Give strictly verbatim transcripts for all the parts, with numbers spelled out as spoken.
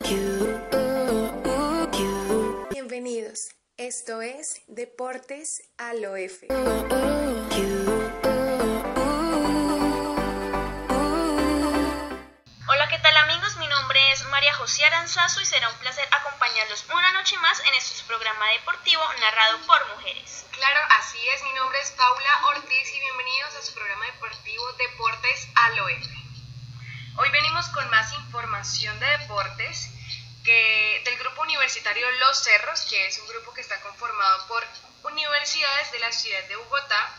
Bienvenidos, esto es Deportes a lo F. Hola, ¿qué tal amigos? Mi nombre es María José Aranzazu y será un placer acompañarlos una noche más en este programa deportivo narrado por mujeres. Claro, así es, mi nombre es Paula Ortiz y bienvenidos a su programa deportivo Deportes a lo F. Hoy venimos con más información de deportes que del grupo universitario Los Cerros, que es un grupo que está conformado por universidades de la ciudad de Bogotá.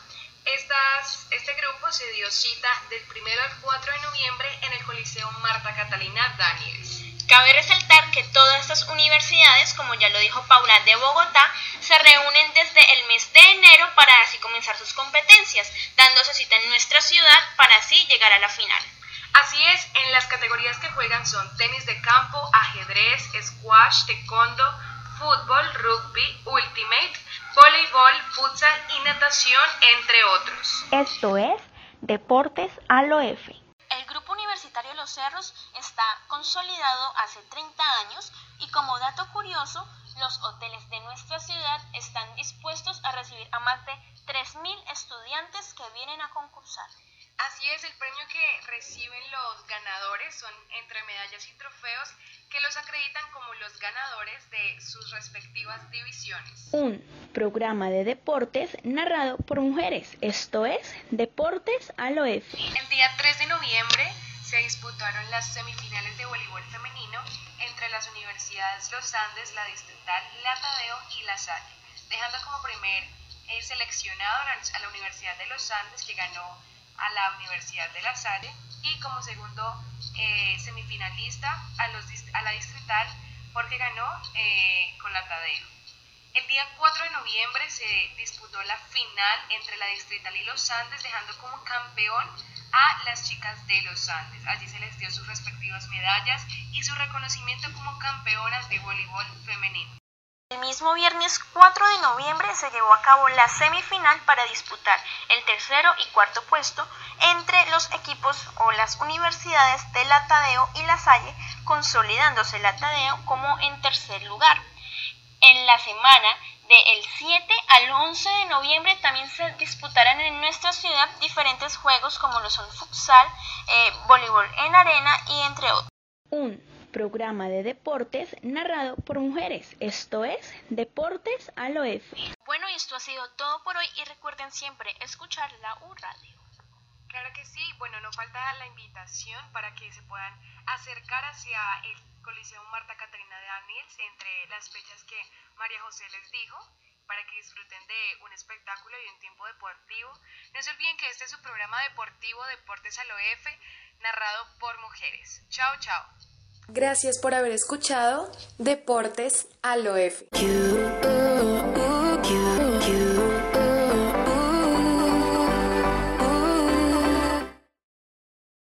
Estas, este grupo se dio cita del primero al cuatro de noviembre en el Coliseo Marta Catalina Daniels. Cabe resaltar que todas estas universidades, como ya lo dijo Paula, de Bogotá, se reúnen desde el mes de enero para así comenzar sus competencias, dándose cita en nuestra ciudad para así llegar a la final. Así es, en las categorías que juegan son tenis de campo, ajedrez, squash, taekwondo, fútbol, rugby, ultimate, voleibol, futsal y natación, entre otros. Esto es Deportes a lo F. El Grupo Universitario Los Cerros está consolidado hace treinta años y como dato curioso, los hoteles de nuestra ciudad están dispuestos a recibir a más de tres mil estudiantes que vienen a concursar. Así es, el premio que reciben los ganadores son entre medallas y trofeos que los acreditan como los ganadores de sus respectivas divisiones. Un programa de deportes narrado por mujeres, esto es Deportes a lo F. El día tres de noviembre se disputaron las semifinales de voleibol femenino entre las universidades Los Andes, la Distrital, la Tadeo y la Salle, dejando como primer eh, seleccionado a la Universidad de Los Andes, que ganó a la Universidad de La Salle, y como segundo eh, semifinalista a, los, a la Distrital, porque ganó eh, con la Tadeo. El día cuatro de noviembre se disputó la final entre la Distrital y Los Andes, dejando como campeón a las chicas de Los Andes. Allí se les dio sus respectivas medallas y su reconocimiento como campeonas de voleibol femenino. El mismo viernes cuatro de noviembre se llevó a cabo la semifinal para disputar el tercero y cuarto puesto entre los equipos o las universidades de la Tadeo y la Salle, consolidándose la Tadeo como en tercer lugar. En la semana del siete al once de noviembre también se disputarán en nuestra ciudad diferentes juegos como lo son futsal, eh, voleibol en arena y entre otros. Un programa de deportes narrado por mujeres, esto es Deportes a lo F. Bueno, y esto ha sido todo por hoy y recuerden siempre escuchar la U Radio. Claro que sí, bueno, no falta la invitación para que se puedan acercar hacia el Coliseo Marta Catalina Daniels entre las fechas que María José les dijo, para que disfruten de un espectáculo y un tiempo deportivo. No se olviden que este es su programa deportivo Deportes a lo F, narrado por mujeres. Chao, chao. Gracias por haber escuchado Deportes a lo F.